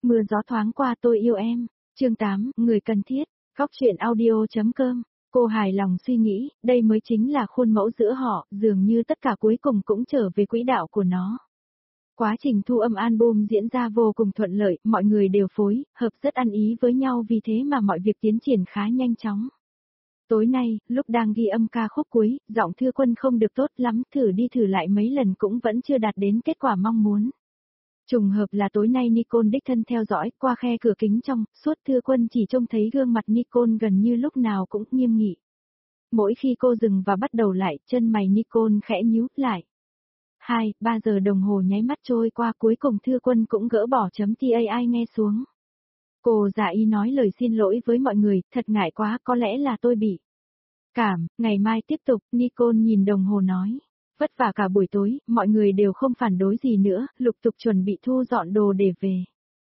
Mưa gió thoáng qua tôi yêu em. Chương 8, người cần thiết. Góc truyện audio.com. Cô hài lòng suy nghĩ, đây mới chính là khuôn mẫu giữa họ, dường như tất cả cuối cùng cũng trở về quỹ đạo của nó. Quá trình thu âm album diễn ra vô cùng thuận lợi, mọi người đều phối, hợp rất ăn ý với nhau, vì thế mà mọi việc tiến triển khá nhanh chóng. Tối nay, lúc đang ghi âm ca khúc cuối, giọng Thư Quân không được tốt lắm, thử đi thử lại mấy lần cũng vẫn chưa đạt đến kết quả mong muốn. Trùng hợp là tối nay Nicole đích thân theo dõi, qua khe cửa kính trong, suốt Thư Quân chỉ trông thấy gương mặt Nicole gần như lúc nào cũng nghiêm nghị. Mỗi khi cô dừng và bắt đầu lại, chân mày Nicole khẽ nhíu lại. 2-3 giờ đồng hồ nháy mắt trôi qua, cuối cùng Thư Quân cũng gỡ bỏ chấm TAI nghe xuống. Cô giả y nói lời xin lỗi với mọi người, thật ngại quá, có lẽ là tôi bị cảm, ngày mai tiếp tục. Nicole nhìn đồng hồ nói. Vất vả cả buổi tối, mọi người đều không phản đối gì nữa, lục tục chuẩn bị thu dọn đồ để về.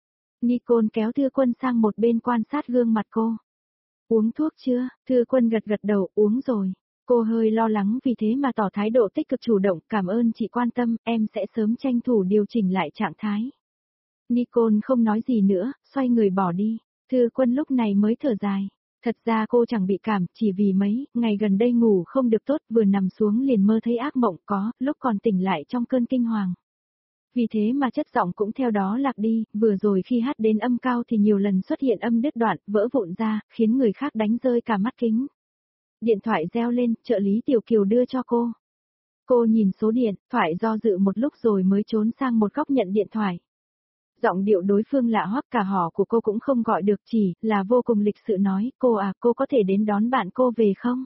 Nicole kéo Thư Quân sang một bên quan sát gương mặt cô. Uống thuốc chưa? Thư Quân gật gật đầu, uống rồi. Cô hơi lo lắng vì thế mà tỏ thái độ tích cực chủ động, cảm ơn chị quan tâm, em sẽ sớm tranh thủ điều chỉnh lại trạng thái. Nicole không nói gì nữa, xoay người bỏ đi. Thư Quân lúc này mới thở dài. Thật ra cô chẳng bị cảm, chỉ vì mấy ngày gần đây ngủ không được tốt, vừa nằm xuống liền mơ thấy ác mộng, có lúc còn tỉnh lại trong cơn kinh hoàng. Vì thế mà chất giọng cũng theo đó lạc đi, vừa rồi khi hát đến âm cao thì nhiều lần xuất hiện âm đứt đoạn, vỡ vụn ra, khiến người khác đánh rơi cả mắt kính. Điện thoại reo lên, trợ lý Tiểu Kiều đưa cho cô. Cô nhìn số điện thoại do dự một lúc rồi mới trốn sang một góc nhận điện thoại. Giọng điệu đối phương lạ hoắc, cả họ của cô cũng không gọi được, chỉ là vô cùng lịch sự nói, cô à, cô có thể đến đón bạn cô về không?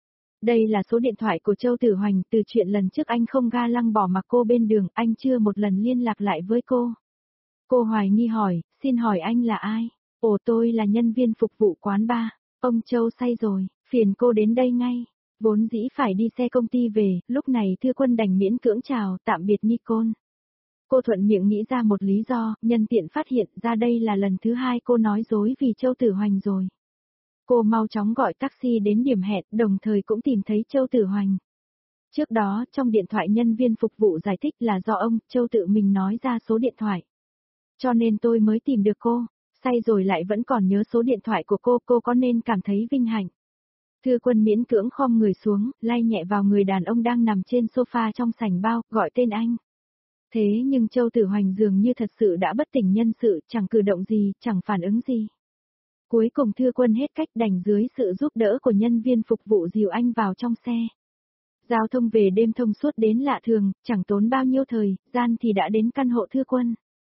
Đây là số điện thoại của Châu Tử Hoành, từ chuyện lần trước anh không ga lăng bỏ mặc cô bên đường, anh chưa một lần liên lạc lại với cô. Cô hoài nghi hỏi, xin hỏi anh là ai? Ồ, tôi là nhân viên phục vụ quán bar. Ông Châu say rồi, phiền cô đến đây ngay. Vốn dĩ phải đi xe công ty về, lúc này Thư Quân đành miễn cưỡng chào, tạm biệt Nicole. Cô thuận miệng nghĩ ra một lý do, nhân tiện phát hiện ra đây là lần thứ hai cô nói dối vì Châu Tử Hoành rồi. Cô mau chóng gọi taxi đến điểm hẹn, đồng thời cũng tìm thấy Châu Tử Hoành. Trước đó, trong điện thoại nhân viên phục vụ giải thích là do ông, Châu tự mình nói ra số điện thoại. Cho nên tôi mới tìm được cô, say rồi lại vẫn còn nhớ số điện thoại của cô có nên cảm thấy vinh hạnh. Thư Quân miễn cưỡng khom người xuống, lay nhẹ vào người đàn ông đang nằm trên sofa trong sảnh bao, gọi tên anh. Thế nhưng Châu Tử Hoành dường như thật sự đã bất tỉnh nhân sự, chẳng cử động gì, chẳng phản ứng gì. Cuối cùng Thư Quân hết cách đành dưới sự giúp đỡ của nhân viên phục vụ dìu anh vào trong xe. Giao thông về đêm thông suốt đến lạ thường, chẳng tốn bao nhiêu thời gian thì đã đến căn hộ Thư Quân.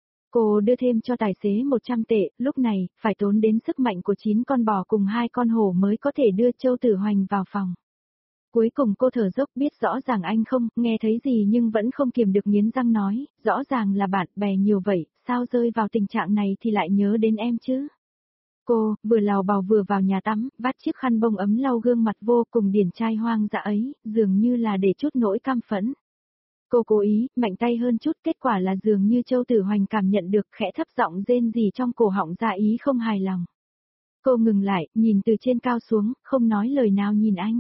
Cô đưa thêm cho tài xế 100 tệ, lúc này, phải tốn đến sức mạnh của 9 con bò cùng 2 con hổ mới có thể đưa Châu Tử Hoành vào phòng. Cuối cùng cô thở dốc, biết rõ ràng anh không nghe thấy gì nhưng vẫn không kiềm được nghiến răng nói, rõ ràng là bạn bè nhiều vậy, sao rơi vào tình trạng này thì lại nhớ đến em chứ? Cô, vừa lào bào vừa vào nhà tắm, vắt chiếc khăn bông ấm lau gương mặt vô cùng điển trai hoang dã ấy, dường như là để chút nỗi căm phẫn. Cô cố ý, mạnh tay hơn chút, kết quả là dường như Châu Tử Hoành cảm nhận được, khẽ thấp giọng rên rỉ trong cổ họng ra ý không hài lòng. Cô ngừng lại, nhìn từ trên cao xuống, không nói lời nào nhìn anh.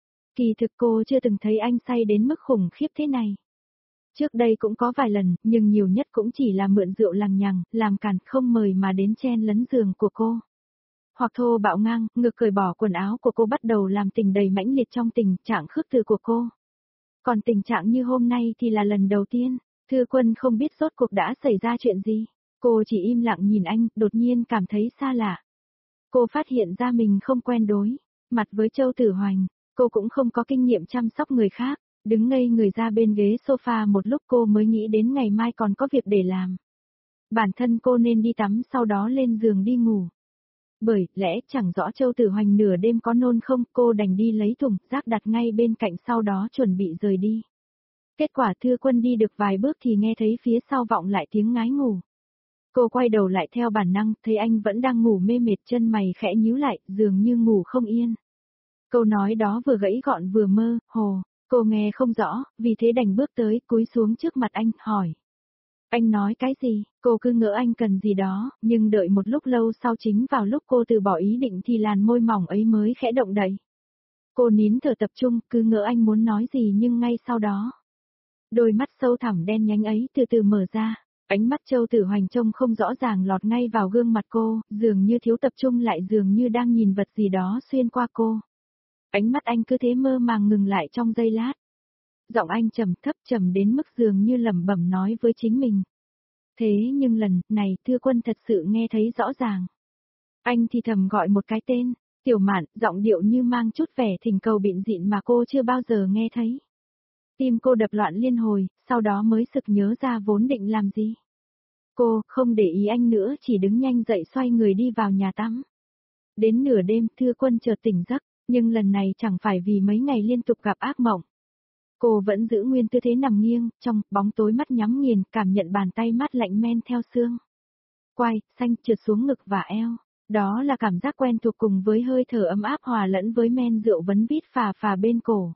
Kỳ thực cô chưa từng thấy anh say đến mức khủng khiếp thế này. Trước đây cũng có vài lần, nhưng nhiều nhất cũng chỉ là mượn rượu lằng nhằng, làm càn, không mời mà đến chen lấn giường của cô. Hoặc thô bạo ngang, ngược cởi bỏ quần áo của cô, bắt đầu làm tình đầy mãnh liệt trong tình trạng khước từ của cô. Còn tình trạng như hôm nay thì là lần đầu tiên. Thư Quân không biết rốt cuộc đã xảy ra chuyện gì. Cô chỉ im lặng nhìn anh, đột nhiên cảm thấy xa lạ. Cô phát hiện ra mình không quen đối mặt với Châu Tử Hoành. Cô cũng không có kinh nghiệm chăm sóc người khác. Đứng ngây người ra bên ghế sofa một lúc cô mới nghĩ đến ngày mai còn có việc để làm. Bản thân cô nên đi tắm sau đó lên giường đi ngủ. Bởi lẽ chẳng rõ Châu Tử Hoành nửa đêm có nôn không, cô đành đi lấy thùng rác đặt ngay bên cạnh, sau đó chuẩn bị rời đi. Kết quả Thư Quân đi được vài bước thì nghe thấy phía sau vọng lại tiếng ngái ngủ. Cô quay đầu lại theo bản năng, thấy anh vẫn đang ngủ mê mệt, chân mày khẽ nhíu lại, dường như ngủ không yên. Câu nói đó vừa gãy gọn vừa mơ hồ, cô nghe không rõ, vì thế đành bước tới, cúi xuống trước mặt anh, hỏi. Anh nói cái gì? Cô cứ ngỡ anh cần gì đó, nhưng đợi một lúc lâu sau, chính vào lúc cô từ bỏ ý định thì làn môi mỏng ấy mới khẽ động đậy. Cô nín thở tập trung, cứ ngỡ anh muốn nói gì nhưng ngay sau đó, đôi mắt sâu thẳm đen nhánh ấy từ từ mở ra. Ánh mắt Châu Tử Hoành trông không rõ ràng lọt ngay vào gương mặt cô, dường như thiếu tập trung lại dường như đang nhìn vật gì đó xuyên qua cô. Ánh mắt anh cứ thế mơ màng ngừng lại trong giây lát. Giọng anh trầm thấp trầm đến mức dường như lẩm bẩm nói với chính mình. Thế nhưng lần này Thư Quân thật sự nghe thấy rõ ràng. Anh thì thầm gọi một cái tên, Tiểu Mạn, giọng điệu như mang chút vẻ thỉnh cầu bịn dịn mà cô chưa bao giờ nghe thấy. Tim cô đập loạn liên hồi, sau đó mới sực nhớ ra vốn định làm gì. Cô không để ý anh nữa chỉ đứng nhanh dậy xoay người đi vào nhà tắm. Đến nửa đêm Thư Quân chợt tỉnh giấc, nhưng lần này chẳng phải vì mấy ngày liên tục gặp ác mộng. Cô vẫn giữ nguyên tư thế nằm nghiêng, trong bóng tối mắt nhắm nghiền, cảm nhận bàn tay mát lạnh men theo xương. Quai, xanh trượt xuống ngực và eo. Đó là cảm giác quen thuộc cùng với hơi thở ấm áp hòa lẫn với men rượu vấn vít phà phà bên cổ.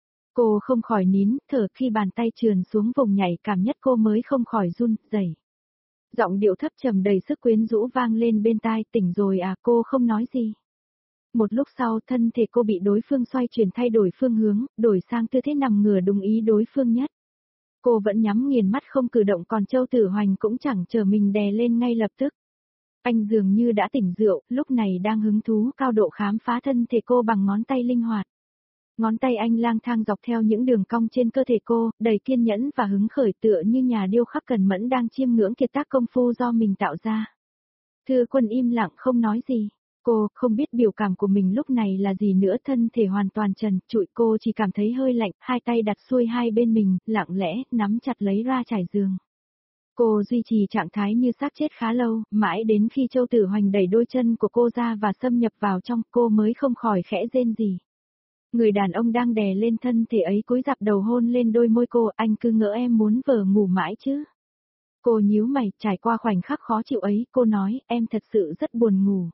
Cô không khỏi nín thở khi bàn tay trườn xuống vùng nhạy cảm nhất cô mới không khỏi run rẩy. Giọng điệu thấp trầm đầy sức quyến rũ vang lên bên tai, tỉnh rồi à, cô không nói gì. Một lúc sau thân thể cô bị đối phương xoay chuyển thay đổi phương hướng, đổi sang tư thế nằm ngửa đúng ý đối phương nhất. Cô vẫn nhắm nghiền mắt không cử động còn Châu Tử Hoành cũng chẳng chờ mình đè lên ngay lập tức. Anh dường như đã tỉnh rượu, lúc này đang hứng thú cao độ khám phá thân thể cô bằng ngón tay linh hoạt. Ngón tay anh lang thang dọc theo những đường cong trên cơ thể cô, đầy kiên nhẫn và hứng khởi tựa như nhà điêu khắc cần mẫn đang chiêm ngưỡng kiệt tác công phu do mình tạo ra. Thư Quân im lặng không nói gì. Cô không biết biểu cảm của mình lúc này là gì nữa, thân thể hoàn toàn trần trụi, cô chỉ cảm thấy hơi lạnh, hai tay đặt xuôi hai bên mình, lặng lẽ, nắm chặt lấy ra trải giường. Cô duy trì trạng thái như xác chết khá lâu, mãi đến khi Châu Tử Hoành đẩy đôi chân của cô ra và xâm nhập vào trong, cô mới không khỏi khẽ rên rỉ. Người đàn ông đang đè lên thân thể ấy cúi rạp đầu hôn lên đôi môi cô, anh cứ ngỡ em muốn vờ ngủ mãi chứ. Cô nhíu mày, trải qua khoảnh khắc khó chịu ấy, cô nói, em thật sự rất buồn ngủ.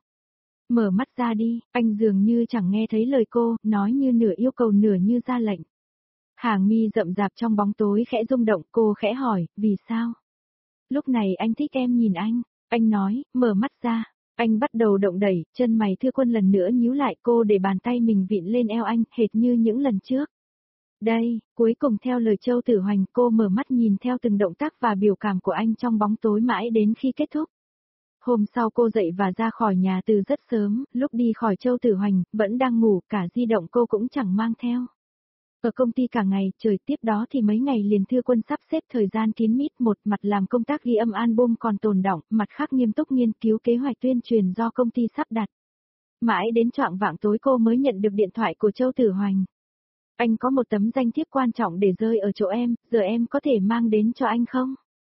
Mở mắt ra đi, anh dường như chẳng nghe thấy lời cô, nói như nửa yêu cầu nửa như ra lệnh. Hàng mi rậm rạp trong bóng tối khẽ rung động, cô khẽ hỏi, vì sao? Lúc này anh thích em nhìn anh nói, mở mắt ra. Anh bắt đầu động đẩy, chân mày Thư Quân lần nữa nhíu lại, cô để bàn tay mình vịn lên eo anh, hệt như những lần trước. Đây, cuối cùng theo lời Châu Tử Hoành, cô mở mắt nhìn theo từng động tác và biểu cảm của anh trong bóng tối mãi đến khi kết thúc. Hôm sau cô dậy và ra khỏi nhà từ rất sớm, lúc đi khỏi Châu Tử Hoành, vẫn đang ngủ, cả di động cô cũng chẳng mang theo. Ở công ty cả ngày, trời tiếp đó thì mấy ngày liền Thư Quân sắp xếp thời gian kín mít, một mặt làm công tác ghi âm album còn tồn đọng, mặt khác nghiêm túc nghiên cứu kế hoạch tuyên truyền do công ty sắp đặt. Mãi đến choạng vạng tối cô mới nhận được điện thoại của Châu Tử Hoành. Anh có một tấm danh thiếp quan trọng để rơi ở chỗ em, giờ em có thể mang đến cho anh không?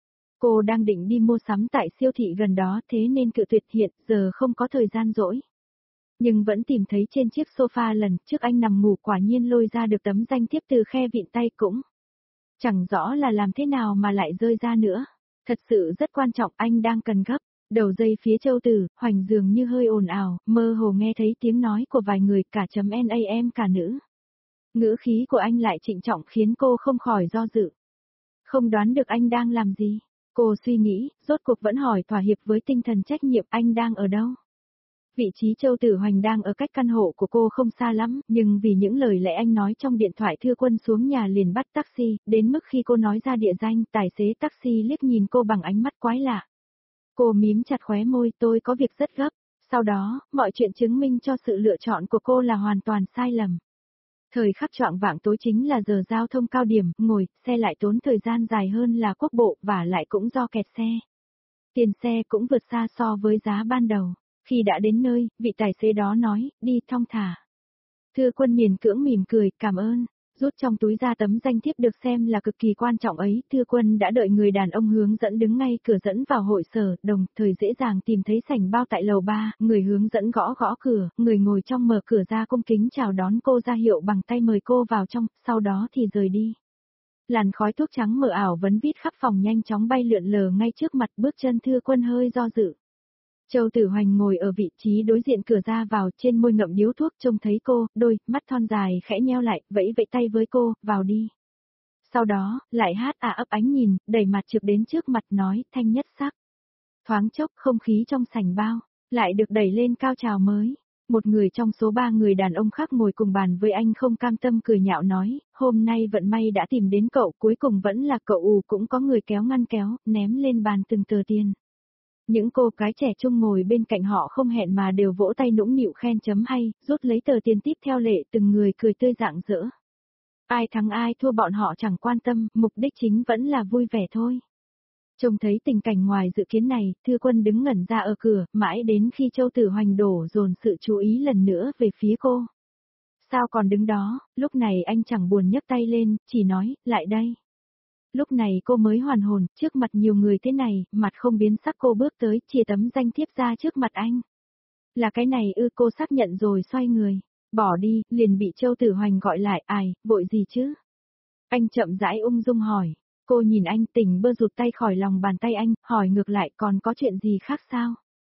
Cô đang định đi mua sắm tại siêu thị gần đó thế nên cự tuyệt hiện, giờ không có thời gian rỗi. Nhưng vẫn tìm thấy trên chiếc sofa lần trước anh nằm ngủ, quả nhiên lôi ra được tấm danh thiếp từ khe vịn tay cũng. Chẳng rõ là làm thế nào mà lại rơi ra nữa. Thật sự rất quan trọng, anh đang cần gấp. Đầu dây phía Châu Tử Hoành dường như hơi ồn ào, mơ hồ nghe thấy tiếng nói của vài người, cả chấm NAM cả nữ. Ngữ khí của anh lại trịnh trọng khiến cô không khỏi do dự. Không đoán được anh đang làm gì. Cô suy nghĩ, rốt cuộc vẫn hỏi thỏa hiệp với tinh thần trách nhiệm, anh đang ở đâu? Vị trí Châu Tử Hoành đang ở cách căn hộ của cô không xa lắm, nhưng vì những lời lẽ anh nói trong điện thoại Thư Quân xuống nhà liền bắt taxi, đến mức khi cô nói ra địa danh, tài xế taxi liếc nhìn cô bằng ánh mắt quái lạ. Cô mím chặt khóe môi, tôi có việc rất gấp. Sau đó, mọi chuyện chứng minh cho sự lựa chọn của cô là hoàn toàn sai lầm. Thời khắc choạng vạng tối chính là giờ giao thông cao điểm, ngồi, xe lại tốn thời gian dài hơn là quốc bộ, và lại cũng do kẹt xe. Tiền xe cũng vượt xa so với giá ban đầu. Khi đã đến nơi, vị tài xế đó nói, đi thong thả. Thư Quân miễn cưỡng mỉm cười, cảm ơn. Rút trong túi ra tấm danh thiếp được xem là cực kỳ quan trọng ấy, Thư Quân đã đợi người đàn ông hướng dẫn đứng ngay cửa dẫn vào hội sở, đồng thời dễ dàng tìm thấy sảnh bao tại lầu 3, người hướng dẫn gõ gõ cửa, người ngồi trong mở cửa ra cung kính chào đón cô, ra hiệu bằng tay mời cô vào trong, sau đó thì rời đi. Làn khói thuốc trắng mờ ảo vấn vít khắp phòng nhanh chóng bay lượn lờ ngay trước mặt, bước chân Thư Quân hơi do dự. Châu Tử Hoành ngồi ở vị trí đối diện cửa ra vào, trên môi ngậm điếu thuốc, trông thấy cô, đôi mắt thon dài khẽ nheo lại, vẫy vẫy tay với cô, vào đi. Sau đó, lại hát ấp ánh nhìn, đẩy mặt trực đến trước mặt nói, thanh nhất sắc. Thoáng chốc không khí trong sảnh bao, lại được đẩy lên cao trào mới. Một người trong số 3 người đàn ông khác ngồi cùng bàn với anh không cam tâm cười nhạo nói, hôm nay vận may đã tìm đến cậu, cuối cùng vẫn là cậu. Cũng có người kéo ngăn kéo, ném lên bàn từng tờ tiền. Những cô gái trẻ trung ngồi bên cạnh họ không hẹn mà đều vỗ tay nũng nịu khen chấm hay, rút lấy tờ tiền tiếp theo lệ, từng người cười tươi rạng rỡ. Ai thắng ai thua bọn họ chẳng quan tâm, mục đích chính vẫn là vui vẻ thôi. Trông thấy tình cảnh ngoài dự kiến này, Thư Quân đứng ngẩn ra ở cửa, mãi đến khi Châu Tử Hoành đổ dồn sự chú ý lần nữa về phía cô. Sao còn đứng đó, lúc này anh chẳng buồn nhấc tay lên, chỉ nói, lại đây. Lúc này cô mới hoàn hồn, trước mặt nhiều người thế này, mặt không biến sắc cô bước tới, chìa tấm danh thiếp ra trước mặt anh. Là cái này cô xác nhận rồi xoay người. Bỏ đi, liền bị Châu Tử Hoành gọi lại, ai, vội gì chứ? Anh chậm rãi ung dung hỏi. Cô nhìn anh tỉnh bơ rụt tay khỏi lòng bàn tay anh, hỏi ngược lại còn có chuyện gì khác sao?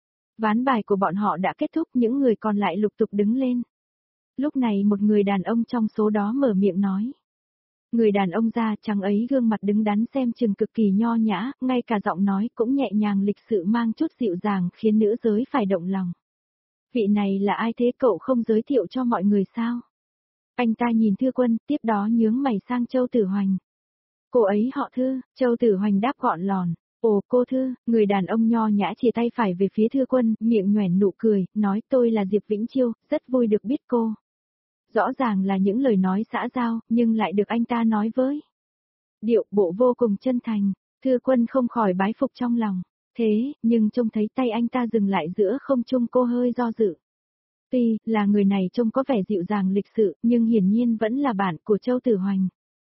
Ván bài của bọn họ đã kết thúc, những người còn lại lục tục đứng lên. Lúc này một người đàn ông trong số đó mở miệng nói. Người đàn ông da trắng ấy gương mặt đứng đắn xem chừng cực kỳ nho nhã, ngay cả giọng nói cũng nhẹ nhàng lịch sự mang chút dịu dàng khiến nữ giới phải động lòng. Vị này là ai thế cậu không giới thiệu cho mọi người sao? Anh ta nhìn Thư Quân, tiếp đó nhướng mày sang Châu Tử Hoành. Cô ấy họ Thư, Châu Tử Hoành đáp gọn lòn. Ồ cô Thư, người đàn ông nho nhã chia tay phải về phía Thư Quân, miệng nhoẻn nụ cười, nói tôi là Diệp Vĩnh Chiêu, rất vui được biết cô. Rõ ràng là những lời nói xã giao, nhưng lại được anh ta nói với điệu bộ vô cùng chân thành. Thư Quân không khỏi bái phục trong lòng. Thế, nhưng trông thấy tay anh ta dừng lại giữa không trung cô hơi do dự. Tuy là người này trông có vẻ dịu dàng lịch sự, nhưng hiển nhiên vẫn là bạn của Châu Tử Hoành.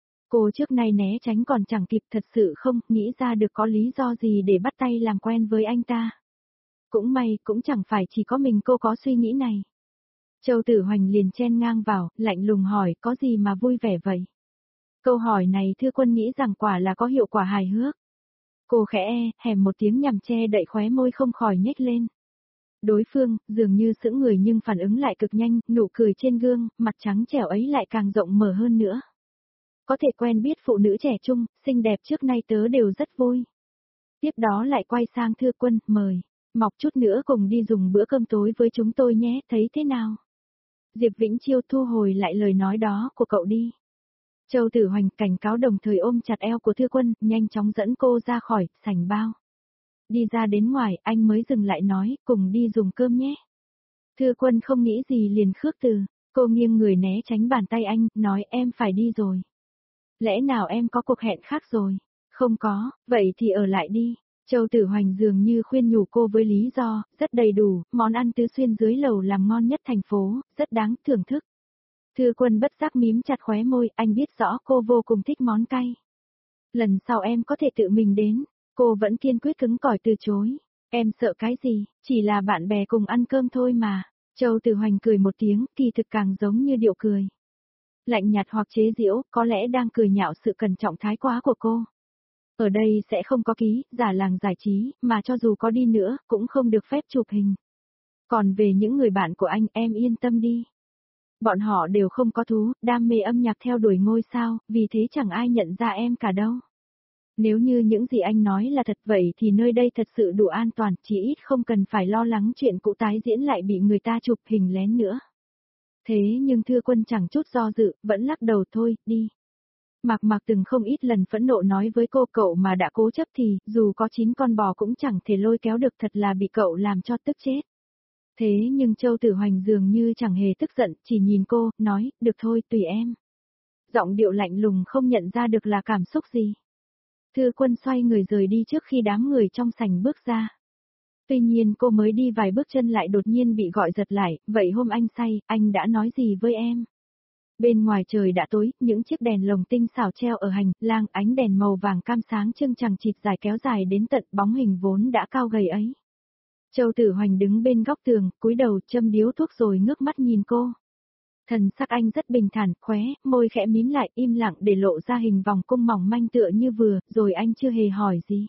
Cô trước nay né tránh còn chẳng kịp thật sự không nghĩ ra được có lý do gì để bắt tay làm quen với anh ta. Cũng may, cũng chẳng phải chỉ có mình cô có suy nghĩ này. Châu Tử Hoành liền chen ngang vào, lạnh lùng hỏi có gì mà vui vẻ vậy? Câu hỏi này Thư Quân nghĩ rằng quả là có hiệu quả hài hước. Cô khẽ hèm một tiếng nhằm che đậy khóe môi không khỏi nhếch lên. Đối phương, dường như sững người nhưng phản ứng lại cực nhanh, nụ cười trên gương, mặt trắng trẻo ấy lại càng rộng mở hơn nữa. Có thể quen biết phụ nữ trẻ trung, xinh đẹp trước nay tớ đều rất vui. Tiếp đó lại quay sang Thư Quân, mời, mọc chút nữa cùng đi dùng bữa cơm tối với chúng tôi nhé, thấy thế nào? Diệp Vĩnh Chiêu thu hồi lại lời nói đó của cậu đi. Châu Tử Hoành cảnh cáo đồng thời ôm chặt eo của Thư Quân, nhanh chóng dẫn cô ra khỏi sảnh bao. Đi ra đến ngoài, anh mới dừng lại nói, cùng đi dùng cơm nhé. Thư Quân không nghĩ gì liền khước từ, cô nghiêng người né tránh bàn tay anh, nói em phải đi rồi. Lẽ nào em có cuộc hẹn khác rồi? Không có, vậy thì ở lại đi. Châu Tử Hoành dường như khuyên nhủ cô với lý do, rất đầy đủ, món ăn tứ xuyên dưới lầu làm ngon nhất thành phố, rất đáng thưởng thức. Thư Quân bất giác mím chặt khóe môi, anh biết rõ cô vô cùng thích món cay. Lần sau em có thể tự mình đến, cô vẫn kiên quyết cứng cỏi từ chối. Em sợ cái gì, chỉ là bạn bè cùng ăn cơm thôi mà. Châu Tử Hoành cười một tiếng, kỳ thực càng giống như điệu cười. Lạnh nhạt hoặc chế giễu, có lẽ đang cười nhạo sự cẩn trọng thái quá của cô. Ở đây sẽ không có ký, giả làng giải trí, mà cho dù có đi nữa, cũng không được phép chụp hình. Còn về những người bạn của anh, em yên tâm đi. Bọn họ đều không có thú, đam mê âm nhạc theo đuổi ngôi sao, vì thế chẳng ai nhận ra em cả đâu. Nếu như những gì anh nói là thật vậy thì nơi đây thật sự đủ an toàn, chỉ ít không cần phải lo lắng chuyện cũ tái diễn lại bị người ta chụp hình lén nữa. Thế nhưng Thư Quân chẳng chút do dự, vẫn lắc đầu thôi, đi. Mạc Mạc từng không ít lần phẫn nộ nói với cô cậu mà đã cố chấp thì, dù có 9 con bò cũng chẳng thể lôi kéo được thật là bị cậu làm cho tức chết. Thế nhưng Châu Tử Hoành dường như chẳng hề tức giận, chỉ nhìn cô, nói, được thôi, tùy em. Giọng điệu lạnh lùng không nhận ra được là cảm xúc gì. Thư Quân xoay người rời đi trước khi đám người trong sảnh bước ra. Tuy nhiên cô mới đi vài bước chân lại đột nhiên bị gọi giật lại, vậy hôm anh say, anh đã nói gì với em? Bên ngoài trời đã tối, những chiếc đèn lồng tinh xảo treo ở hành lang, ánh đèn màu vàng cam sáng trưng chằng chịt dài kéo dài đến tận bóng hình vốn đã cao gầy ấy. Châu Tử Hoành đứng bên góc tường, cúi đầu châm điếu thuốc rồi ngước mắt nhìn cô. Thần sắc anh rất bình thản, khóe, môi khẽ mím lại, im lặng để lộ ra hình vòng cung mỏng manh tựa như vừa, rồi anh chưa hề hỏi gì.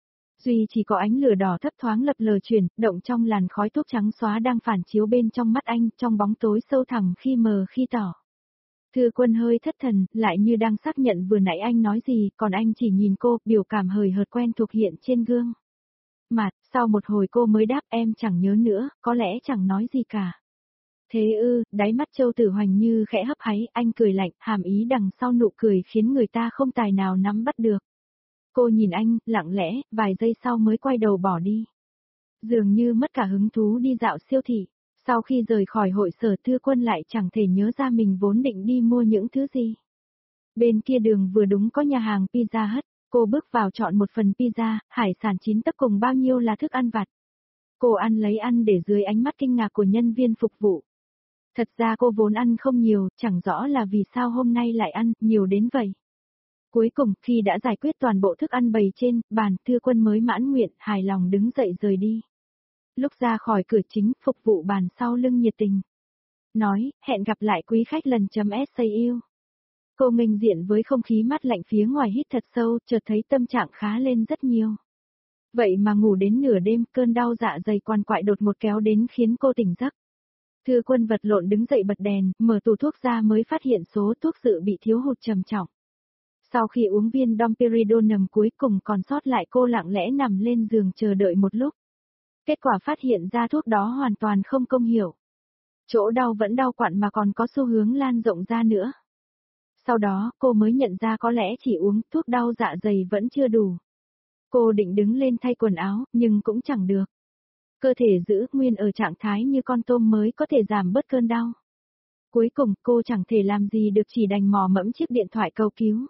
Duy chỉ có ánh lửa đỏ thấp thoáng lập lờ chuyển, động trong làn khói thuốc trắng xóa đang phản chiếu bên trong mắt anh, trong bóng tối sâu thẳm khi mờ khi tỏ. Thư Quân hơi thất thần, lại như đang xác nhận vừa nãy anh nói gì, còn anh chỉ nhìn cô, biểu cảm hời hợt quen thuộc hiện trên gương. Mặt, sau một hồi cô mới đáp em chẳng nhớ nữa, có lẽ chẳng nói gì cả. Thế ư, đáy mắt Châu Tử Hoành như khẽ hấp háy, anh cười lạnh, hàm ý đằng sau nụ cười khiến người ta không tài nào nắm bắt được. Cô nhìn anh, lặng lẽ, vài giây sau mới quay đầu bỏ đi. Dường như mất cả hứng thú đi dạo siêu thị. Sau khi rời khỏi hội sở Thư Quân lại chẳng thể nhớ ra mình vốn định đi mua những thứ gì. Bên kia đường vừa đúng có nhà hàng Pizza Hut, cô bước vào chọn một phần pizza, hải sản chín tấc cùng bao nhiêu là thức ăn vặt. Cô ăn lấy ăn để dưới ánh mắt kinh ngạc của nhân viên phục vụ. Thật ra cô vốn ăn không nhiều, chẳng rõ là vì sao hôm nay lại ăn nhiều đến vậy. Cuối cùng, khi đã giải quyết toàn bộ thức ăn bày trên bàn, Thư Quân mới mãn nguyện, hài lòng đứng dậy rời đi. Lúc ra khỏi cửa chính, phục vụ bàn sau lưng nhiệt tình. Nói, hẹn gặp lại quý khách lần .sau. Cô nghênh diện với không khí mát lạnh phía ngoài hít thật sâu, chợt thấy tâm trạng khá lên rất nhiều. Vậy mà ngủ đến nửa đêm, cơn đau dạ dày quằn quại đột ngột kéo đến khiến cô tỉnh giấc. Thư Quân vật lộn đứng dậy bật đèn, mở tủ thuốc ra mới phát hiện số thuốc dự bị thiếu hụt trầm trọng. Sau khi uống viên domperidone cuối cùng còn sót lại, cô lặng lẽ nằm lên giường chờ đợi một lúc. Kết quả phát hiện ra thuốc đó hoàn toàn không công hiệu. Chỗ đau vẫn đau quặn mà còn có xu hướng lan rộng ra nữa. Sau đó, cô mới nhận ra có lẽ chỉ uống thuốc đau dạ dày vẫn chưa đủ. Cô định đứng lên thay quần áo, nhưng cũng chẳng được. Cơ thể giữ nguyên ở trạng thái như con tôm mới có thể giảm bớt cơn đau. Cuối cùng, cô chẳng thể làm gì được, chỉ đành mò mẫm chiếc điện thoại cầu cứu.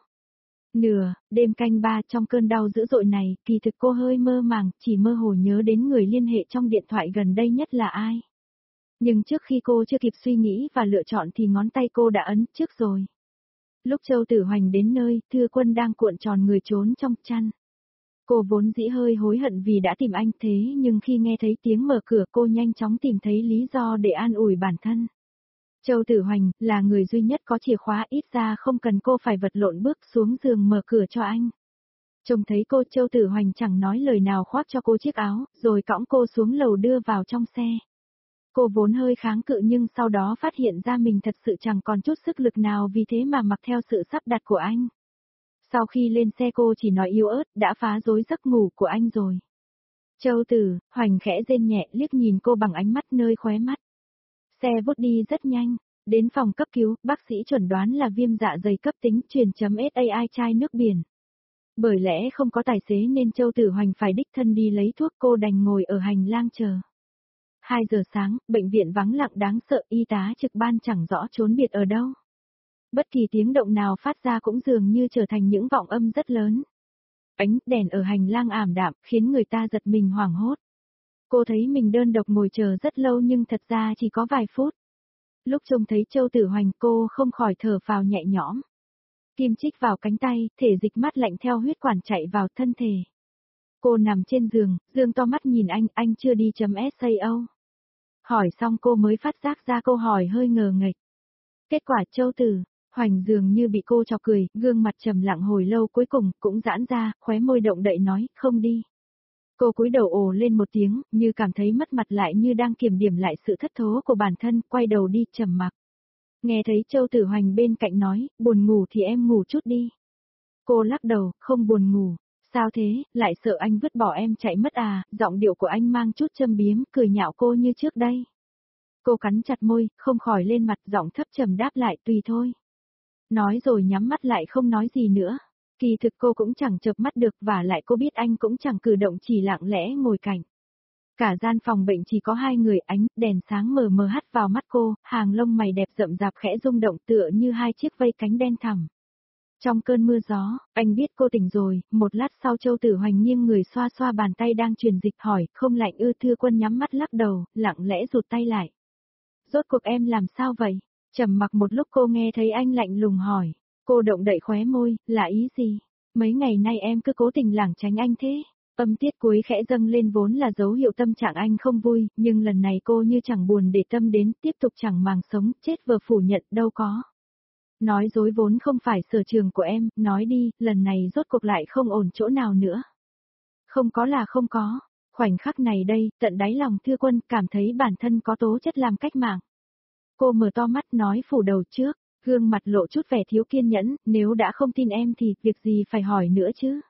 Đêm canh 3 trong cơn đau dữ dội này, kỳ thực cô hơi mơ màng, chỉ mơ hồ nhớ đến người liên hệ trong điện thoại gần đây nhất là ai. Nhưng trước khi cô chưa kịp suy nghĩ và lựa chọn thì ngón tay cô đã ấn trước rồi. Lúc Châu Tử Hoành đến nơi, Thư Quân đang cuộn tròn người trốn trong chăn. Cô vốn dĩ hơi hối hận vì đã tìm anh thế, nhưng khi nghe thấy tiếng mở cửa cô nhanh chóng tìm thấy lý do để an ủi bản thân. Châu Tử Hoành là người duy nhất có chìa khóa, ít ra không cần cô phải vật lộn bước xuống giường mở cửa cho anh. Trông thấy cô, Châu Tử Hoành chẳng nói lời nào khoác cho cô chiếc áo, rồi cõng cô xuống lầu đưa vào trong xe. Cô vốn hơi kháng cự nhưng sau đó phát hiện ra mình thật sự chẳng còn chút sức lực nào, vì thế mà mặc theo sự sắp đặt của anh. Sau khi lên xe cô chỉ nói yếu ớt, đã phá rối giấc ngủ của anh rồi. Châu Tử Hoành khẽ rên nhẹ, liếc nhìn cô bằng ánh mắt nơi khóe mắt. Xe vút đi rất nhanh, đến phòng cấp cứu, bác sĩ chuẩn đoán là viêm dạ dày cấp tính, truyền.SAI chai nước biển. Bởi lẽ không có tài xế nên Châu Tử Hoành phải đích thân đi lấy thuốc, cô đành ngồi ở hành lang chờ. 2 giờ sáng, bệnh viện vắng lặng đáng sợ, y tá trực ban chẳng rõ trốn biệt ở đâu. Bất kỳ tiếng động nào phát ra cũng dường như trở thành những vọng âm rất lớn. Ánh đèn ở hành lang ảm đạm khiến người ta giật mình hoảng hốt. Cô thấy mình đơn độc ngồi chờ rất lâu nhưng thật ra chỉ có vài phút. Lúc trông thấy Châu Tử Hoành cô không khỏi thở phào nhẹ nhõm. Kim chích vào cánh tay, thể dịch mát lạnh theo huyết quản chạy vào thân thể. Cô nằm trên giường, dương to mắt nhìn anh chưa đi .sao. Hỏi xong cô mới phát giác ra câu hỏi hơi ngờ nghệch. Kết quả Châu Tử Hoành dường như bị cô chọc cười, gương mặt trầm lặng hồi lâu cuối cùng cũng giãn ra, khóe môi động đậy nói, không đi. Cô cúi đầu ồ lên một tiếng, như cảm thấy mất mặt lại như đang kiểm điểm lại sự thất thố của bản thân, quay đầu đi trầm mặc. Nghe thấy Châu Tử Hoành bên cạnh nói, buồn ngủ thì em ngủ chút đi. Cô lắc đầu, không buồn ngủ. Sao thế, lại sợ anh vứt bỏ em chạy mất à? Giọng điệu của anh mang chút châm biếm, cười nhạo cô như trước đây. Cô cắn chặt môi, không khỏi lên mặt, giọng thấp trầm đáp lại, tùy thôi. Nói rồi nhắm mắt lại không nói gì nữa. Kỳ thực cô cũng chẳng chợp mắt được, và lại cô biết anh cũng chẳng cử động, chỉ lặng lẽ ngồi cạnh. Cả gian phòng bệnh chỉ có 2 người, ánh đèn sáng mờ mờ hắt vào mắt cô, hàng lông mày đẹp rậm rạp khẽ rung động tựa như 2 chiếc vây cánh đen thẳm. Trong cơn mưa gió, anh biết cô tỉnh rồi, một lát sau Châu Tử Hoành nghiêng người xoa xoa bàn tay đang truyền dịch hỏi, không lạnh ư? Thư Quân nhắm mắt lắc đầu, lặng lẽ rụt tay lại. Rốt cuộc em làm sao vậy? Trầm mặc một lúc cô nghe thấy anh lạnh lùng hỏi. Cô động đậy khóe môi, là ý gì? Mấy ngày nay em cứ cố tình lảng tránh anh thế. Âm tiết cuối khẽ dâng lên vốn là dấu hiệu tâm trạng anh không vui, nhưng lần này cô như chẳng buồn để tâm đến, tiếp tục chẳng màng sống, chết vừa phủ nhận, đâu có. Nói dối vốn không phải sở trường của em, nói đi, lần này rốt cuộc lại không ổn chỗ nào nữa. Không có là không có. Khoảnh khắc này đây, tận đáy lòng Thư Quân cảm thấy bản thân có tố chất làm cách mạng. Cô mở to mắt nói phủ đầu trước, gương mặt lộ chút vẻ thiếu kiên nhẫn, nếu đã không tin em thì việc gì phải hỏi nữa chứ.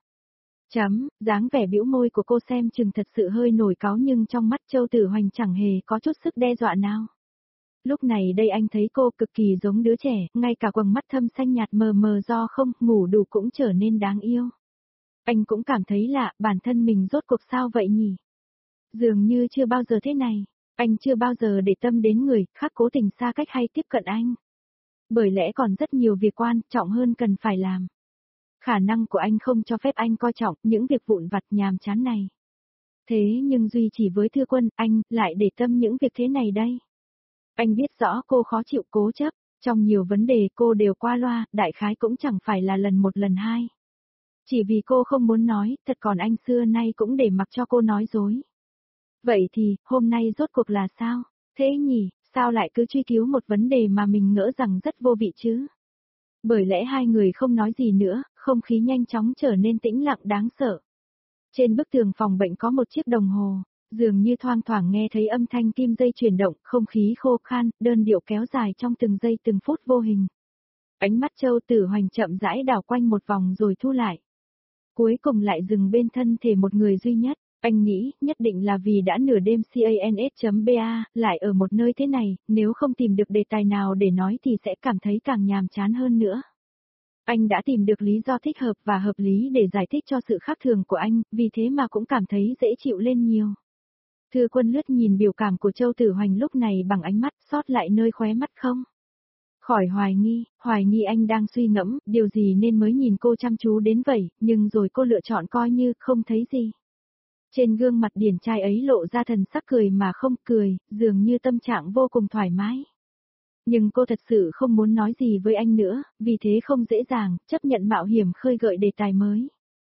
Dáng vẻ bĩu môi của cô xem chừng thật sự hơi nổi cáu, nhưng trong mắt Châu Tử Hoành chẳng hề có chút sức đe dọa nào. Lúc này đây anh thấy cô cực kỳ giống đứa trẻ, ngay cả quầng mắt thâm xanh nhạt mờ mờ do không ngủ đủ cũng trở nên đáng yêu. Anh cũng cảm thấy lạ, bản thân mình rốt cuộc sao vậy nhỉ? Dường như chưa bao giờ thế này, anh chưa bao giờ để tâm đến người khác cố tình xa cách hay tiếp cận anh. Bởi lẽ còn rất nhiều việc quan trọng hơn cần phải làm. Khả năng của anh không cho phép anh coi trọng những việc vụn vặt nhàm chán này. Thế nhưng duy chỉ với Thư Quân, anh lại để tâm những việc thế này đây. Anh biết rõ cô khó chịu cố chấp, trong nhiều vấn đề cô đều qua loa, đại khái cũng chẳng phải là lần một lần hai. Chỉ vì cô không muốn nói, thật còn anh xưa nay cũng để mặc cho cô nói dối. Vậy thì, hôm nay rốt cuộc là sao? Thế nhỉ, sao lại cứ truy cứu một vấn đề mà mình ngỡ rằng rất vô vị chứ? Bởi lẽ hai người không nói gì nữa, không khí nhanh chóng trở nên tĩnh lặng đáng sợ. Trên bức tường phòng bệnh có một chiếc đồng hồ, dường như thoang thoảng nghe thấy âm thanh kim dây chuyển động, không khí khô khan, đơn điệu kéo dài trong từng giây từng phút vô hình. Ánh mắt Châu Tử Hoành chậm rãi đảo quanh một vòng rồi thu lại. Cuối cùng lại dừng bên thân thể một người duy nhất. Anh nghĩ, nhất định là vì đã nửa đêm CANS.BA, lại ở một nơi thế này, nếu không tìm được đề tài nào để nói thì sẽ cảm thấy càng nhàm chán hơn nữa. Anh đã tìm được lý do thích hợp và hợp lý để giải thích cho sự khác thường của anh, vì thế mà cũng cảm thấy dễ chịu lên nhiều. Thư Quân lướt nhìn biểu cảm của Châu Tử Hoành lúc này bằng ánh mắt sót lại nơi khóe mắt không. Khỏi hoài nghi anh đang suy ngẫm, điều gì nên mới nhìn cô chăm chú đến vậy, nhưng rồi cô lựa chọn coi như không thấy gì. Trên gương mặt điển trai ấy lộ ra thần sắc cười mà không cười, dường như tâm trạng vô cùng thoải mái. Nhưng cô thật sự không muốn nói gì với anh nữa, vì thế không dễ dàng, chấp nhận mạo hiểm khơi gợi đề tài mới.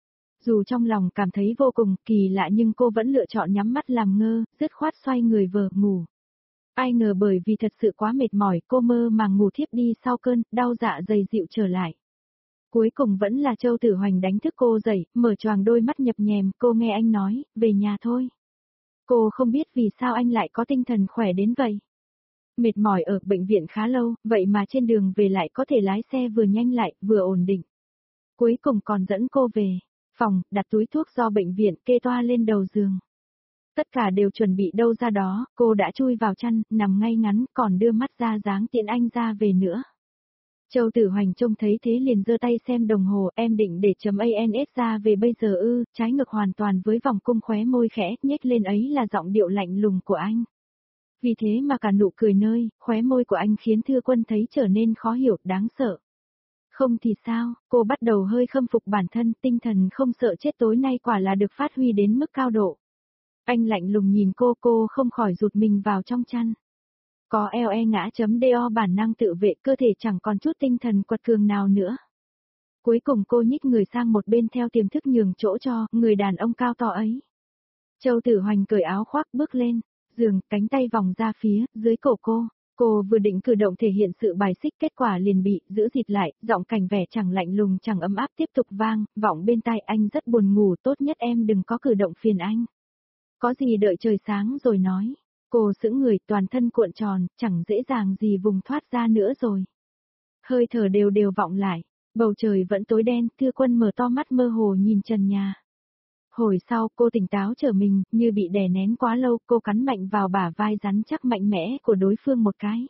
Dù trong lòng cảm thấy vô cùng kỳ lạ nhưng cô vẫn lựa chọn nhắm mắt làm ngơ, dứt khoát xoay người vờ ngủ. Ai ngờ bởi vì thật sự quá mệt mỏi cô mơ màng ngủ thiếp đi sau cơn đau dạ dày dịu trở lại. Cuối cùng vẫn là Châu Tử Hoành đánh thức cô dậy, mở choàng đôi mắt nhập nhèm, cô nghe anh nói, về nhà thôi. Cô không biết vì sao anh lại có tinh thần khỏe đến vậy. Mệt mỏi ở bệnh viện khá lâu, vậy mà trên đường về lại có thể lái xe vừa nhanh lại, vừa ổn định. Cuối cùng còn dẫn cô về phòng, đặt túi thuốc do bệnh viện kê toa lên đầu giường. Tất cả đều chuẩn bị đâu ra đó, cô đã chui vào chăn, nằm ngay ngắn, còn đưa mắt ra dáng tiện anh ra về nữa. Châu Tử Hoành trông thấy thế liền giơ tay xem đồng hồ, em định để chấm ANS ra về bây giờ ư, trái ngược hoàn toàn với vòng cung khóe môi khẽ, nhếch lên ấy là giọng điệu lạnh lùng của anh. Vì thế mà cả nụ cười nơi, khóe môi của anh khiến Thư Quân thấy trở nên khó hiểu, đáng sợ. Không thì sao, cô bắt đầu hơi khâm phục bản thân, tinh thần không sợ chết tối nay quả là được phát huy đến mức cao độ. Anh lạnh lùng nhìn cô không khỏi rụt mình vào trong chăn. Có LE ngã.do bản năng tự vệ cơ thể chẳng còn chút tinh thần quật cường nào nữa. Cuối cùng cô nhích người sang một bên theo tiềm thức nhường chỗ cho người đàn ông cao to ấy. Châu Tử Hoành cởi áo khoác bước lên, giường, cánh tay vòng ra phía, dưới cổ cô. Cô vừa định cử động thể hiện sự bài xích kết quả liền bị, giữ dịt lại, giọng cảnh vẻ chẳng lạnh lùng chẳng ấm áp tiếp tục vang, vọng bên tai anh rất buồn ngủ tốt nhất em đừng có cử động phiền anh. Có gì đợi trời sáng rồi nói. Cô sững người toàn thân cuộn tròn, chẳng dễ dàng gì vùng thoát ra nữa rồi. Hơi thở đều đều vọng lại, bầu trời vẫn tối đen, Thư Quân mở to mắt mơ hồ nhìn trần nhà. Hồi sau cô tỉnh táo trở mình, như bị đè nén quá lâu, cô cắn mạnh vào bả vai rắn chắc mạnh mẽ của đối phương một cái.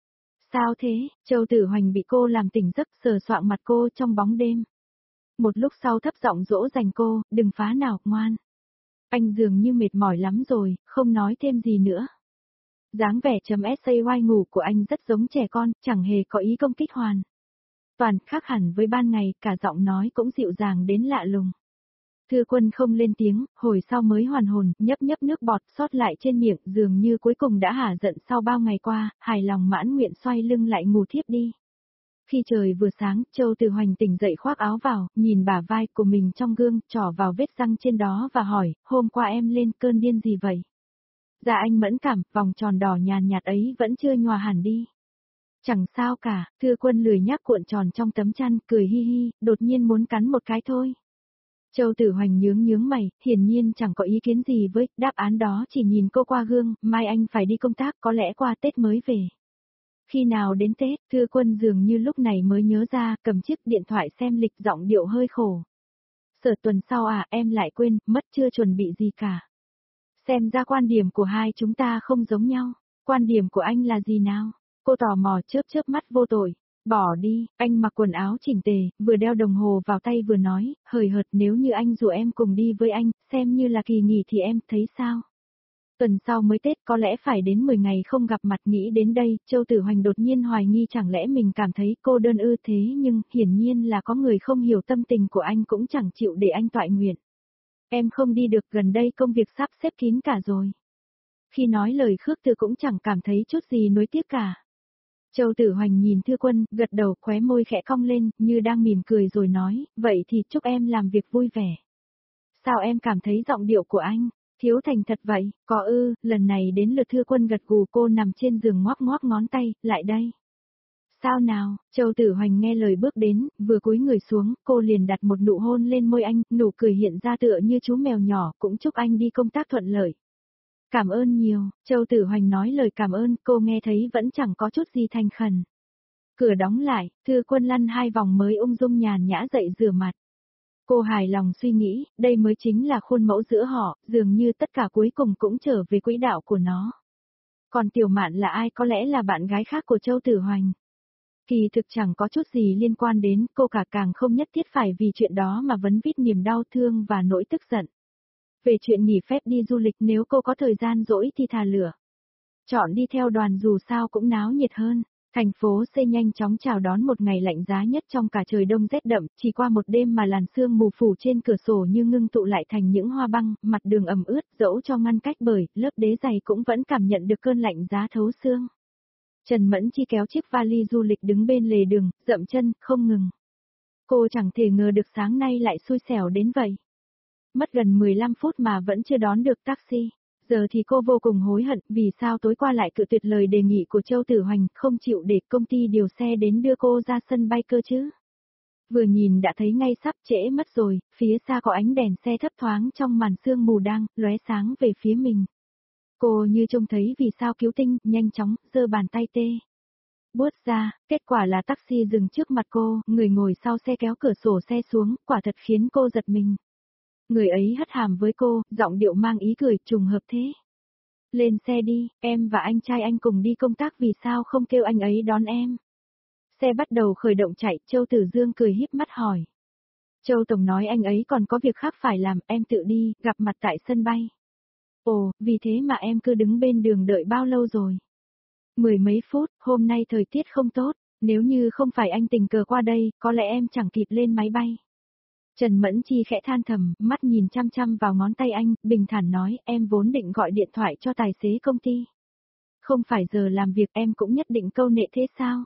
Sao thế, Châu Tử Hoành bị cô làm tỉnh giấc sờ soạng mặt cô trong bóng đêm. Một lúc sau thấp giọng dỗ dành cô, đừng phá nào, ngoan. Anh dường như mệt mỏi lắm rồi, không nói thêm gì nữa. Dáng vẻ say ngủ của anh rất giống trẻ con, chẳng hề có ý công kích hoàn. Toàn khác hẳn với ban ngày, cả giọng nói cũng dịu dàng đến lạ lùng. Thư Quân không lên tiếng, hồi sau mới hoàn hồn, nhấp nhấp nước bọt sót lại trên miệng, dường như cuối cùng đã hả giận sau bao ngày qua, hài lòng mãn nguyện xoay lưng lại ngủ thiếp đi. Khi trời vừa sáng, Châu Tử Hoành tỉnh dậy khoác áo vào, nhìn bả vai của mình trong gương, trỏ vào vết răng trên đó và hỏi, hôm qua em lên cơn điên gì vậy? Dạ anh mẫn cảm, vòng tròn đỏ nhàn nhạt ấy vẫn chưa nhòa hẳn đi. Chẳng sao cả, Thư Quân lười nhác cuộn tròn trong tấm chăn, cười hi hi, đột nhiên muốn cắn một cái thôi. Châu Tử Hoành nhướng mày, hiển nhiên chẳng có ý kiến gì với đáp án đó, chỉ nhìn cô qua gương, mai anh phải đi công tác, có lẽ qua Tết mới về. Khi nào đến Tết, Thư Quân dường như lúc này mới nhớ ra, cầm chiếc điện thoại xem lịch, giọng điệu hơi khổ. Sợ tuần sau à, em lại quên, mất chưa chuẩn bị gì cả. Xem ra quan điểm của hai chúng ta không giống nhau. Quan điểm của anh là gì nào? Cô tò mò chớp chớp mắt vô tội. Bỏ đi, anh mặc quần áo chỉnh tề, vừa đeo đồng hồ vào tay vừa nói, hời hợt nếu như anh rủ em cùng đi với anh, xem như là kỳ nghỉ thì em thấy sao? Tuần sau mới Tết có lẽ phải đến 10 ngày không gặp mặt, nghĩ đến đây, Châu Tử Hoành đột nhiên hoài nghi chẳng lẽ mình cảm thấy cô đơn ư, thế nhưng hiển nhiên là có người không hiểu tâm tình của anh cũng chẳng chịu để anh toại nguyện. Em không đi được, gần đây công việc sắp xếp kín cả rồi. Khi nói lời Khước Từ cũng chẳng cảm thấy chút gì nuối tiếc cả. Châu Tử Hoành nhìn Thư Quân, gật đầu, khóe môi khẽ cong lên, như đang mỉm cười rồi nói, vậy thì chúc em làm việc vui vẻ. Sao em cảm thấy giọng điệu của anh thiếu thành thật vậy? Có ư? Lần này đến lượt Thư Quân gật gù, cô nằm trên giường ngoắc ngoắc ngón tay, lại đây. Sao nào? Châu Tử Hoành nghe lời bước đến, vừa cúi người xuống, cô liền đặt một nụ hôn lên môi anh, nụ cười hiện ra tựa như chú mèo nhỏ, cũng chúc anh đi công tác thuận lợi. Cảm ơn nhiều, Châu Tử Hoành nói lời cảm ơn, cô nghe thấy vẫn chẳng có chút gì thành khẩn. Cửa đóng lại, Thư Quân lăn 2 vòng mới ung dung nhàn nhã dậy rửa mặt. Cô hài lòng suy nghĩ, đây mới chính là khuôn mẫu giữa họ, dường như tất cả cuối cùng cũng trở về quỹ đạo của nó. Còn Tiểu Mạn là ai? Có lẽ là bạn gái khác của Châu Tử Hoành. Kỳ thực chẳng có chút gì liên quan đến, cô cả càng không nhất thiết phải vì chuyện đó mà vấn vít niềm đau thương và nỗi tức giận. Về chuyện nghỉ phép đi du lịch, nếu cô có thời gian rỗi thì thà lửa chọn đi theo đoàn, dù sao cũng náo nhiệt hơn. Thành phố C nhanh chóng chào đón một ngày lạnh giá nhất trong cả trời đông rét đậm, chỉ qua một đêm mà làn sương mù phủ trên cửa sổ như ngưng tụ lại thành những hoa băng, mặt đường ẩm ướt, dẫu cho ngăn cách bởi lớp đế dày cũng vẫn cảm nhận được cơn lạnh giá thấu xương. Trần Mẫn Chi kéo chiếc vali du lịch đứng bên lề đường, dậm chân, không ngừng. Cô chẳng thể ngờ được sáng nay lại xui xẻo đến vậy. Mất gần 15 phút mà vẫn chưa đón được taxi. Giờ thì cô vô cùng hối hận, vì sao tối qua lại cự tuyệt lời đề nghị của Châu Tử Hoành, không chịu để công ty điều xe đến đưa cô ra sân bay cơ chứ. Vừa nhìn đã thấy ngay sắp trễ mất rồi, phía xa có ánh đèn xe thấp thoáng trong màn sương mù đang lóe sáng về phía mình. Cô như trông thấy vì sao cứu tinh, nhanh chóng, giơ bàn tay tê buốt ra, kết quả là taxi dừng trước mặt cô, người ngồi sau xe kéo cửa sổ xe xuống, quả thật khiến cô giật mình. Người ấy hất hàm với cô, giọng điệu mang ý cười, trùng hợp thế. Lên xe đi, em và anh trai anh cùng đi công tác, vì sao không kêu anh ấy đón em? Xe bắt đầu khởi động chạy, Châu Tử Dương cười híp mắt hỏi. Châu Tổng nói anh ấy còn có việc khác phải làm, em tự đi, gặp mặt tại sân bay. Ồ, vì thế mà em cứ đứng bên đường đợi bao lâu rồi? 10 mấy phút, hôm nay thời tiết không tốt, nếu như không phải anh tình cờ qua đây, có lẽ em chẳng kịp lên máy bay. Trần Mẫn Chi khẽ than thầm, mắt nhìn chăm chăm vào ngón tay anh, bình thản nói, em vốn định gọi điện thoại cho tài xế công ty. Không phải giờ làm việc em cũng nhất định câu nệ thế sao?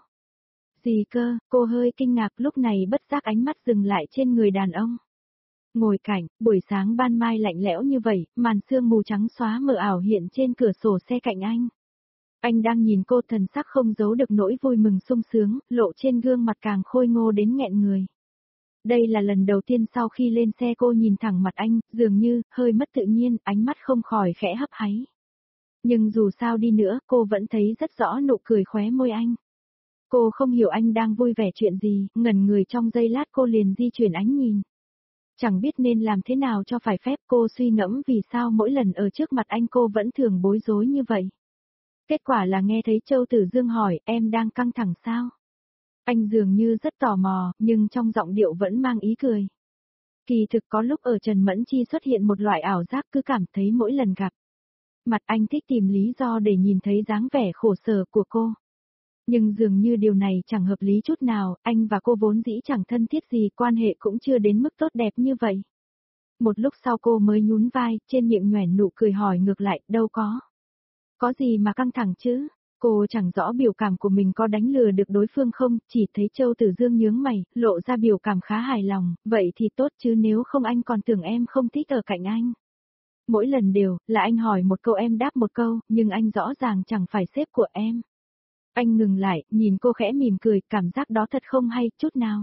Gì cơ? Cô hơi kinh ngạc, lúc này bất giác ánh mắt dừng lại trên người đàn ông. Ngồi cạnh, buổi sáng ban mai lạnh lẽo như vậy, màn sương mù trắng xóa mờ ảo hiện trên cửa sổ xe cạnh anh. Anh đang nhìn cô, thần sắc không giấu được nỗi vui mừng sung sướng, lộ trên gương mặt càng khôi ngô đến nghẹn người. Đây là lần đầu tiên sau khi lên xe cô nhìn thẳng mặt anh, dường như, hơi mất tự nhiên, ánh mắt không khỏi khẽ hấp háy. Nhưng dù sao đi nữa, cô vẫn thấy rất rõ nụ cười khóe môi anh. Cô không hiểu anh đang vui vẻ chuyện gì, ngẩn người trong giây lát cô liền di chuyển ánh nhìn. Chẳng biết nên làm thế nào cho phải phép, cô suy ngẫm vì sao mỗi lần ở trước mặt anh cô vẫn thường bối rối như vậy. Kết quả là nghe thấy Châu Tử Dương hỏi, em đang căng thẳng sao? Anh dường như rất tò mò, nhưng trong giọng điệu vẫn mang ý cười. Kỳ thực có lúc ở Trần Mẫn Chi xuất hiện một loại ảo giác, cứ cảm thấy mỗi lần gặp mặt anh thích tìm lý do để nhìn thấy dáng vẻ khổ sở của cô. Nhưng dường như điều này chẳng hợp lý chút nào, anh và cô vốn dĩ chẳng thân thiết gì, quan hệ cũng chưa đến mức tốt đẹp như vậy. Một lúc sau cô mới nhún vai, trên miệng nhoẻn nụ cười hỏi ngược lại, đâu có. Có gì mà căng thẳng chứ? Cô chẳng rõ biểu cảm của mình có đánh lừa được đối phương không, chỉ thấy Châu Tử Dương nhướng mày, lộ ra biểu cảm khá hài lòng, vậy thì tốt chứ, nếu không anh còn tưởng em không thích ở cạnh anh. Mỗi lần đều, là anh hỏi một câu em đáp một câu, nhưng anh rõ ràng chẳng phải sếp của em. Anh ngừng lại, nhìn cô khẽ mỉm cười, cảm giác đó thật không hay chút nào.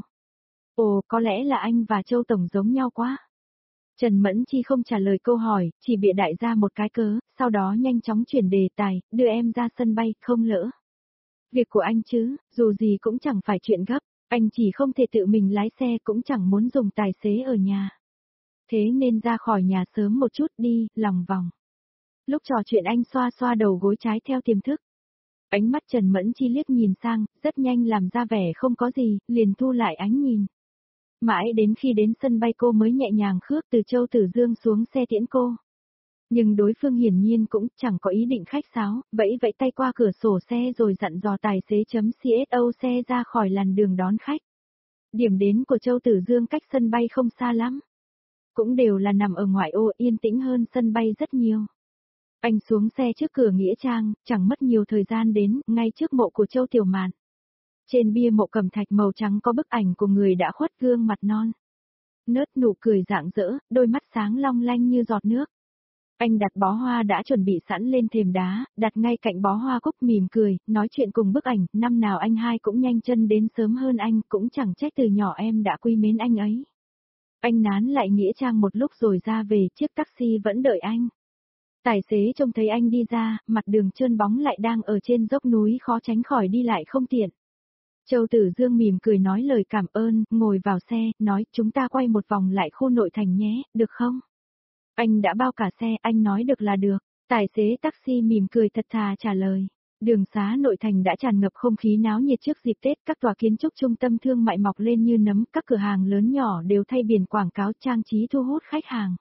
Ồ, có lẽ là anh và Châu Tổng giống nhau quá. Trần Mẫn Chi không trả lời câu hỏi, chỉ bịa đại ra một cái cớ, sau đó nhanh chóng chuyển đề tài, đưa em ra sân bay, không lỡ. Việc của anh chứ, dù gì cũng chẳng phải chuyện gấp, anh chỉ không thể tự mình lái xe, cũng chẳng muốn dùng tài xế ở nhà. Thế nên ra khỏi nhà sớm một chút đi, lòng vòng. Lúc trò chuyện anh xoa xoa đầu gối trái theo tiềm thức. Ánh mắt Trần Mẫn Chi liếc nhìn sang, rất nhanh làm ra vẻ không có gì, liền thu lại ánh nhìn. Mãi đến khi đến sân bay cô mới nhẹ nhàng khước từ Châu Tử Dương xuống xe tiễn cô. Nhưng đối phương hiển nhiên cũng chẳng có ý định khách sáo, vẫy vẫy tay qua cửa sổ xe rồi dặn dò tài xế chấm CSO xe ra khỏi làn đường đón khách. Điểm đến của Châu Tử Dương cách sân bay không xa lắm. Cũng đều là nằm ở ngoại ô, yên tĩnh hơn sân bay rất nhiều. Anh xuống xe trước cửa Nghĩa Trang, chẳng mất nhiều thời gian đến, ngay trước mộ của Châu Tiểu Mạn. Trên bia mộ cẩm thạch màu trắng có bức ảnh của người đã khuất, gương mặt non nớt, nụ cười rạng rỡ, đôi mắt sáng long lanh như giọt nước. Anh đặt bó hoa đã chuẩn bị sẵn lên thềm đá, đặt ngay cạnh bó hoa cúc, mỉm cười, nói chuyện cùng bức ảnh, năm nào anh hai cũng nhanh chân đến sớm hơn anh, cũng chẳng trách từ nhỏ em đã quý mến anh ấy. Anh nán lại Nghĩa Trang một lúc rồi ra về, chiếc taxi vẫn đợi anh. Tài xế trông thấy anh đi ra, mặt đường trơn bóng lại đang ở trên dốc núi, khó tránh khỏi đi lại không tiện. Châu Tử Dương mỉm cười nói lời cảm ơn, ngồi vào xe, nói chúng ta quay một vòng lại khu nội thành nhé, được không? Anh đã bao cả xe, anh nói được là được. Tài xế taxi mỉm cười thật thà trả lời. Đường xá nội thành đã tràn ngập không khí náo nhiệt trước dịp Tết, các tòa kiến trúc trung tâm thương mại mọc lên như nấm, các cửa hàng lớn nhỏ đều thay biển quảng cáo trang trí thu hút khách hàng.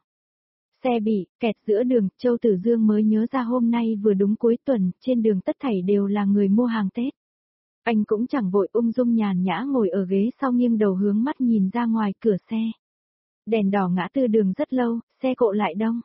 Xe bị kẹt giữa đường, Châu Tử Dương mới nhớ ra hôm nay vừa đúng cuối tuần, trên đường tất thảy đều là người mua hàng Tết. Anh cũng chẳng vội, ung dung nhàn nhã ngồi ở ghế sau, nghiêng đầu hướng mắt nhìn ra ngoài cửa xe. Đèn đỏ ngã tư đường rất lâu, xe cộ lại đông.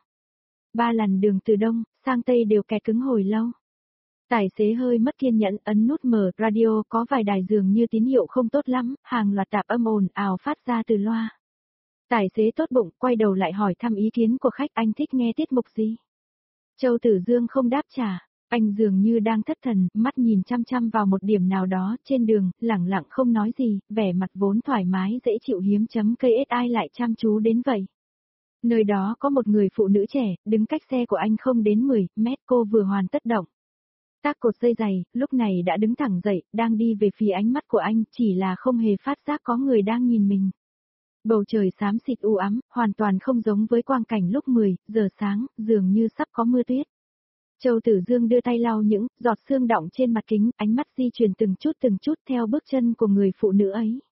Ba làn đường từ đông sang tây đều kẹt cứng hồi lâu. Tài xế hơi mất kiên nhẫn, ấn nút mở radio, có vài đài dường như tín hiệu không tốt lắm, hàng loạt tạp âm ồn ào phát ra từ loa. Tài xế tốt bụng, quay đầu lại hỏi thăm ý kiến của khách, anh thích nghe tiết mục gì? Châu Tử Dương không đáp trả, anh dường như đang thất thần, mắt nhìn chăm chăm vào một điểm nào đó trên đường, lẳng lặng không nói gì, vẻ mặt vốn thoải mái dễ chịu hiếm chấm cây ai lại chăm chú đến vậy. Nơi đó có một người phụ nữ trẻ, đứng cách xe của anh không đến 10 mét, cô vừa hoàn tất động tác cột dây giày, lúc này đã đứng thẳng dậy, đang đi về phía ánh mắt của anh, chỉ là không hề phát giác có người đang nhìn mình. Bầu trời xám xịt u ám, hoàn toàn không giống với quang cảnh lúc 10 giờ sáng, dường như sắp có mưa tuyết. Châu Tử Dương đưa tay lau những giọt sương đọng trên mặt kính, ánh mắt di chuyển từng chút theo bước chân của người phụ nữ ấy.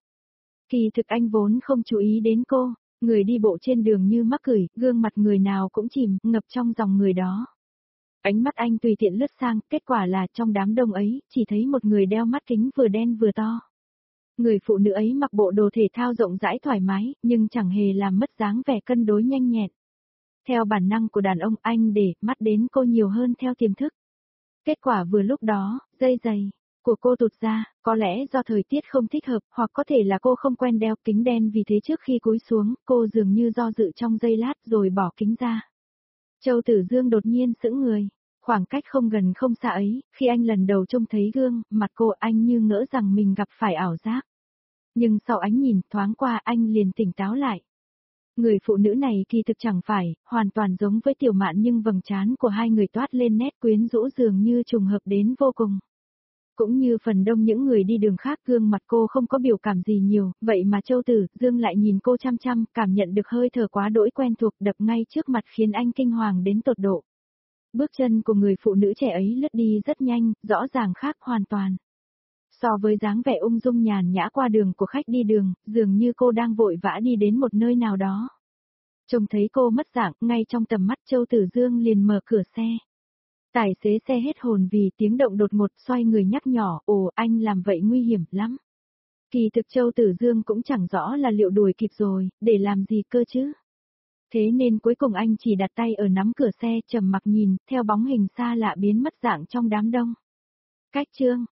Kỳ thực anh vốn không chú ý đến cô, người đi bộ trên đường như mắc cười, gương mặt người nào cũng chìm, ngập trong dòng người đó. Ánh mắt anh tùy tiện lướt sang, kết quả là trong đám đông ấy, chỉ thấy một người đeo mắt kính vừa đen vừa to. Người phụ nữ ấy mặc bộ đồ thể thao rộng rãi thoải mái, nhưng chẳng hề làm mất dáng vẻ cân đối nhanh nhẹn. Theo bản năng của đàn ông, anh để mắt đến cô nhiều hơn theo tiềm thức. Kết quả vừa lúc đó, dây giày của cô tụt ra, có lẽ do thời tiết không thích hợp, hoặc có thể là cô không quen đeo kính đen, vì thế trước khi cúi xuống, cô dường như do dự trong giây lát rồi bỏ kính ra. Châu Tử Dương đột nhiên sững người. Khoảng cách không gần không xa ấy, khi anh lần đầu trông thấy gương mặt cô, anh như ngỡ rằng mình gặp phải ảo giác. Nhưng sau ánh nhìn thoáng qua, anh liền tỉnh táo lại. Người phụ nữ này kỳ thực chẳng phải hoàn toàn giống với Tiểu Mạn, nhưng vầng trán của hai người toát lên nét quyến rũ dường như trùng hợp đến vô cùng. Cũng như phần đông những người đi đường khác, gương mặt cô không có biểu cảm gì nhiều, vậy mà Châu Tử Dương lại nhìn cô chăm chăm, cảm nhận được hơi thở quá đỗi quen thuộc đập ngay trước mặt khiến anh kinh hoàng đến tột độ. Bước chân của người phụ nữ trẻ ấy lướt đi rất nhanh, rõ ràng khác hoàn toàn. So với dáng vẻ ung dung nhàn nhã qua đường của khách đi đường, dường như cô đang vội vã đi đến một nơi nào đó. Trông thấy cô mất dạng, ngay trong tầm mắt Châu Tử Dương liền mở cửa xe. Tài xế xe hết hồn vì tiếng động đột ngột, xoay người nhắc nhỏ, ồ anh làm vậy nguy hiểm lắm. Kỳ thực Châu Tử Dương cũng chẳng rõ là liệu đuổi kịp rồi, để làm gì cơ chứ. Thế nên cuối cùng anh chỉ đặt tay ở nắm cửa xe, trầm mặc nhìn, theo bóng hình xa lạ biến mất dạng trong đám đông. Cách chương